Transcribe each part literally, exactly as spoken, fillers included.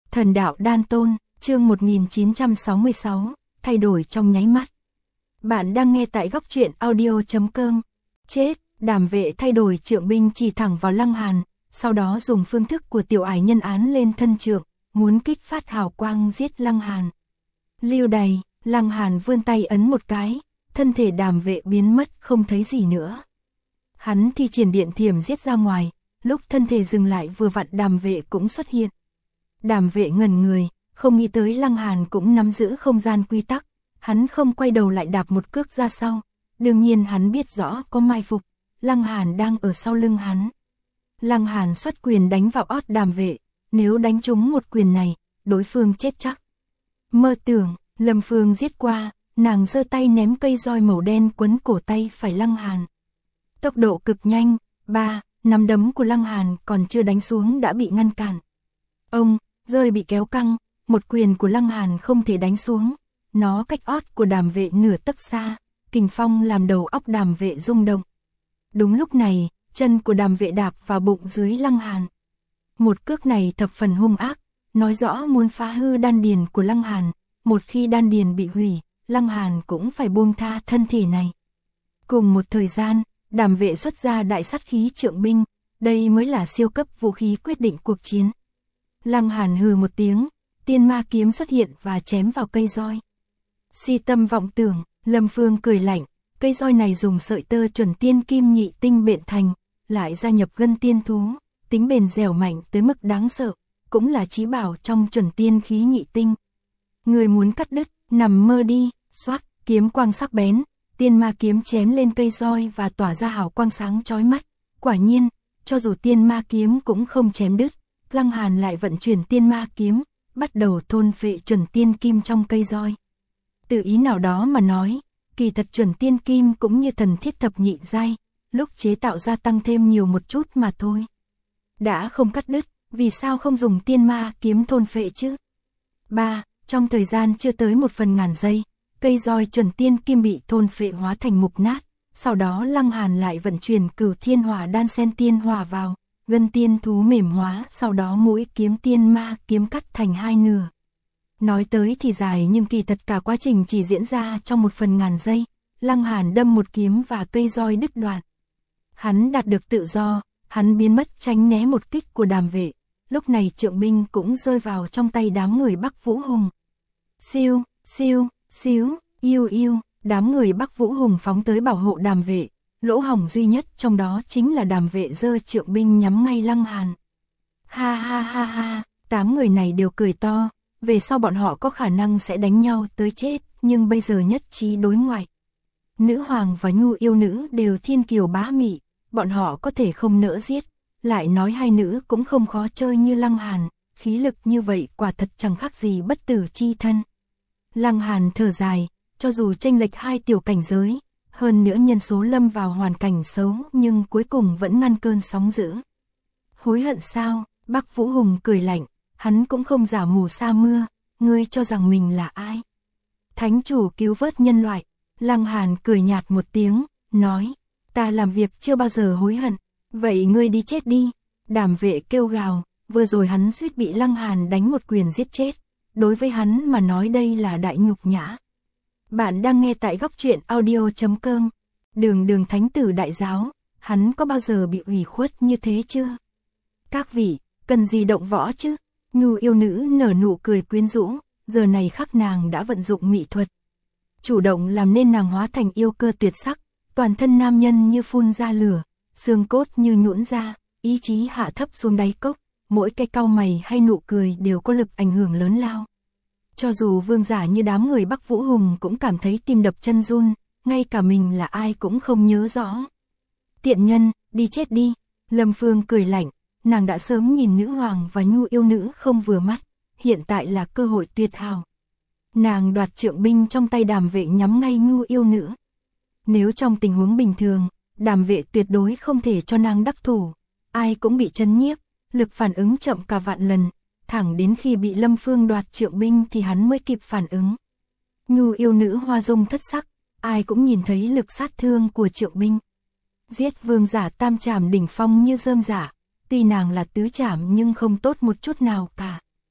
Thần đạo đan tôn, chương một nghìn chín trăm sáu mươi sáu, thay đổi trong nháy mắt. Bạn đang nghe tại góc truyện audio chấm com. Chết, Đàm Vệ thay đổi trượng binh chỉ thẳng vào Lăng Hàn, sau đó dùng phương thức của tiểu ải nhân án lên thân trượng, muốn kích phát hào quang giết Lăng Hàn. Lưu đày, Lăng Hàn vươn tay ấn một cái, thân thể Đàm Vệ biến mất không thấy gì nữa. Hắn thi triển điện thiểm giết ra ngoài, lúc thân thể dừng lại vừa vặn Đàm Vệ cũng xuất hiện. Đàm Vệ ngẩn người, không nghĩ tới Lăng Hàn cũng nắm giữ không gian quy tắc, hắn không quay đầu lại đạp một cước ra sau, đương nhiên hắn biết rõ có mai phục, Lăng Hàn đang ở sau lưng hắn. Lăng Hàn xuất quyền đánh vào ót Đàm Vệ, nếu đánh trúng một quyền này, đối phương chết chắc. Mơ tưởng, Lâm Phương giết qua, nàng giơ tay ném cây roi màu đen quấn cổ tay phải Lăng Hàn. Tốc độ cực nhanh, ba, nắm đấm của Lăng Hàn còn chưa đánh xuống đã bị ngăn cản. Ông, rơi bị kéo căng, một quyền của Lăng Hàn không thể đánh xuống, nó cách ót của Đàm Vệ nửa tấc xa, kình phong làm đầu óc Đàm Vệ rung động. Đúng lúc này, chân của Đàm Vệ đạp vào bụng dưới Lăng Hàn. Một cước này thập phần hung ác, nói rõ muốn phá hư đan điền của Lăng Hàn, một khi đan điền bị hủy, Lăng Hàn cũng phải buông tha thân thể này. Cùng một thời gian, Đàm Vệ xuất ra đại sát khí trượng binh, đây mới là siêu cấp vũ khí quyết định cuộc chiến. Lăng Hàn hừ một tiếng, tiên ma kiếm xuất hiện và chém vào cây roi. Si tâm vọng tưởng, Lâm Phương cười lạnh, cây roi này dùng sợi tơ chuẩn tiên kim nhị tinh bện thành, lại gia nhập gân tiên thú, tính bền dẻo mạnh tới mức đáng sợ, cũng là chí bảo trong chuẩn tiên khí nhị tinh. Người muốn cắt đứt, nằm mơ đi, xoát, kiếm quang sắc bén, tiên ma kiếm chém lên cây roi và tỏa ra hào quang sáng chói mắt. Quả nhiên, cho dù tiên ma kiếm cũng không chém đứt, Lăng Hàn lại vận chuyển tiên ma kiếm, bắt đầu thôn phệ chuẩn tiên kim trong cây roi. Từ ý nào đó mà nói, kỳ thật chuẩn tiên kim cũng như thần thiết thập nhị giai, lúc chế tạo ra tăng thêm nhiều một chút mà thôi. Đã không cắt đứt, vì sao không dùng tiên ma kiếm thôn phệ chứ? ba. Trong thời gian chưa tới một phần ngàn giây, cây roi chuẩn tiên kim bị thôn phệ hóa thành mục nát, sau đó Lăng Hàn lại vận chuyển cửu thiên hỏa đan sen tiên hỏa vào, gân tiên thú mềm hóa, sau đó mũi kiếm tiên ma kiếm cắt thành hai nửa. Nói tới thì dài nhưng kỳ thật cả quá trình chỉ diễn ra trong một phần ngàn giây, Lăng Hàn đâm một kiếm và cây roi đứt đoạn. Hắn đạt được tự do, hắn biến mất tránh né một kích của Đàm Vệ, lúc này trượng binh cũng rơi vào trong tay đám người Bắc Vũ Hùng. Siêu, siêu, xíu, yêu yêu, đám người Bắc Vũ Hùng phóng tới bảo hộ Đàm Vệ, lỗ hổng duy nhất trong đó chính là Đàm Vệ giơ trượng binh nhắm ngay Lăng Hàn. Ha ha ha ha, tám người này đều cười to, về sau bọn họ có khả năng sẽ đánh nhau tới chết, nhưng bây giờ nhất trí đối ngoại. Nữ hoàng và nhu yêu nữ đều thiên kiều bá mị, bọn họ có thể không nỡ giết, lại nói hai nữ cũng không khó chơi như Lăng Hàn, khí lực như vậy quả thật chẳng khác gì bất tử chi thân. Lăng Hàn thở dài, cho dù chênh lệch hai tiểu cảnh giới, hơn nữa nhân số lâm vào hoàn cảnh xấu nhưng cuối cùng vẫn ngăn cơn sóng dữ. Hối hận sao? Bắc Vũ Hùng cười lạnh, hắn cũng không giả mù sa mưa, ngươi cho rằng mình là ai? Thánh chủ cứu vớt nhân loại. Lăng Hàn cười nhạt một tiếng, nói, ta làm việc chưa bao giờ hối hận, vậy ngươi đi chết đi. Đàm Vệ kêu gào, vừa rồi hắn suýt bị Lăng Hàn đánh một quyền giết chết, đối với hắn mà nói đây là đại nhục nhã. Bạn đang nghe tại góc truyện audio chấm com. Đường Đường thánh tử đại giáo, hắn có bao giờ bị ủy khuất như thế chưa? Các vị, cần gì động võ chứ? Nhu yêu nữ nở nụ cười quyến rũ, giờ này khắc nàng đã vận dụng mỹ thuật, chủ động làm nên nàng hóa thành yêu cơ tuyệt sắc, toàn thân nam nhân như phun ra lửa, xương cốt như nhũn ra, ý chí hạ thấp xuống đáy cốc, mỗi cái cau mày hay nụ cười đều có lực ảnh hưởng lớn lao. Cho dù vương giả như đám người Bắc Vũ Hùng cũng cảm thấy tim đập chân run, ngay cả mình là ai cũng không nhớ rõ. Tiện nhân, đi chết đi. Lâm Phương cười lạnh, nàng đã sớm nhìn nữ hoàng và nhu yêu nữ không vừa mắt, hiện tại là cơ hội tuyệt hảo. Nàng đoạt trượng binh trong tay Đàm Vệ nhắm ngay nhu yêu nữ. Nếu trong tình huống bình thường, Đàm Vệ tuyệt đối không thể cho nàng đắc thủ, ai cũng bị chấn nhiếp, lực phản ứng chậm cả vạn lần, thẳng đến khi bị Lâm Phương đoạt trượng binh thì hắn mới kịp phản ứng. Nhu yêu nữ hoa dung thất sắc, ai cũng nhìn thấy lực sát thương của trượng binh. Giết vương giả tam trảm đỉnh phong như rơm rả, tuy nàng là tứ trảm nhưng không tốt một chút nào cả.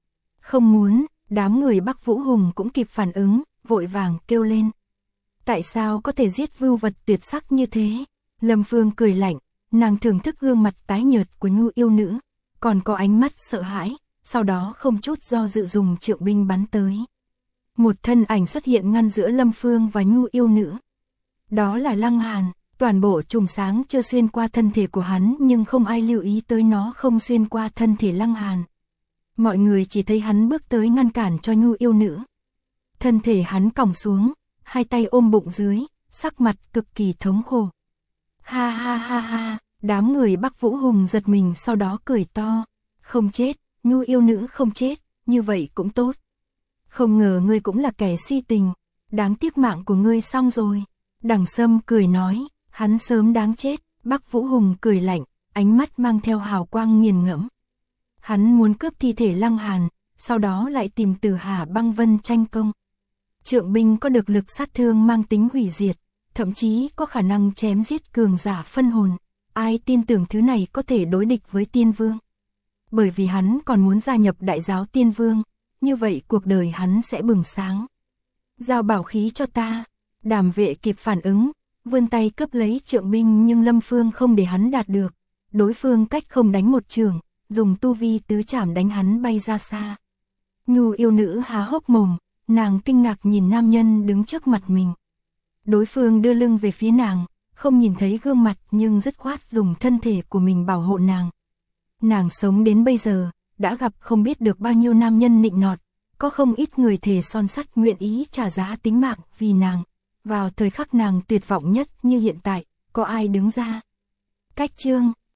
Không muốn, đám người Bắc Vũ Hùng cũng kịp phản ứng, vội vàng kêu lên. Tại sao có thể giết vưu vật tuyệt sắc như thế? Lâm Phương cười lạnh, nàng thưởng thức gương mặt tái nhợt của Nhu yêu nữ, còn có ánh mắt sợ hãi, sau đó không chút do dự dùng trượng binh bắn tới. Một thân ảnh xuất hiện ngăn giữa Lâm Phương và Nhu yêu nữ. Đó là Lăng Hàn, toàn bộ chùm sáng chưa xuyên qua thân thể của hắn nhưng không ai lưu ý tới nó không xuyên qua thân thể Lăng Hàn. Mọi người chỉ thấy hắn bước tới ngăn cản cho Nhu yêu nữ. Thân thể hắn còng xuống, hai tay ôm bụng dưới, sắc mặt cực kỳ thống khổ. Ha ha ha ha, đám người Bắc Vũ Hùng giật mình sau đó cười to. Không chết, Nhu yêu nữ không chết, như vậy cũng tốt. Không ngờ ngươi cũng là kẻ si tình, đáng tiếc mạng của ngươi xong rồi. Đằng Sâm cười nói, hắn sớm đáng chết. Bắc Vũ Hùng cười lạnh, ánh mắt mang theo hào quang nghiền ngẫm. Hắn muốn cướp thi thể Lăng Hàn, sau đó lại tìm Từ Hà Băng Vân tranh công. Trượng binh có được lực sát thương mang tính hủy diệt, thậm chí có khả năng chém giết cường giả phân hồn. Ai tin tưởng thứ này có thể đối địch với Tiên Vương? Bởi vì hắn còn muốn gia nhập Đại giáo Tiên Vương, như vậy cuộc đời hắn sẽ bừng sáng. Giao bảo khí cho ta. Đàm Vệ kịp phản ứng, vươn tay cướp lấy trượng binh nhưng Lâm Phương không để hắn đạt được. Đối phương cách không đánh một trường, dùng tu vi tứ trảm đánh hắn bay ra xa. Nhu yêu nữ há hốc mồm, nàng kinh ngạc nhìn nam nhân đứng trước mặt mình. Đối phương đưa lưng về phía nàng, không nhìn thấy gương mặt nhưng dứt khoát dùng thân thể của mình bảo hộ nàng. Nàng sống đến bây giờ, đã gặp không biết được bao nhiêu nam nhân nịnh nọt, có không ít người thề son sắt nguyện ý trả giá tính mạng vì nàng. Vào thời khắc nàng tuyệt vọng nhất như hiện tại, có ai đứng ra? Cách chương